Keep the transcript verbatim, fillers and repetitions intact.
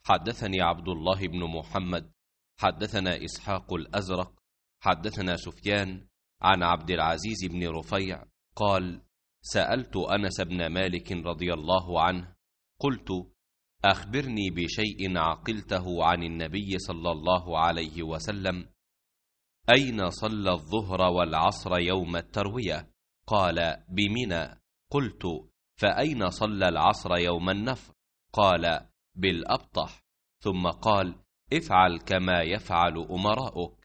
حدثني عبد الله بن محمد حدثنا إسحاق الأزرق حدثنا سفيان عن عبد العزيز بن رفيع قال: سألت أنس بن مالك رضي الله عنه قلت: أخبرني بشيء عقلته عن النبي صلى الله عليه وسلم، أين صلى الظهر والعصر يوم التروية؟ قال: بمنى. قلت: فأين صلى العصر يوم النفر؟ قال: بالأبطح. ثم قال: افعل كما يفعل أمراؤك.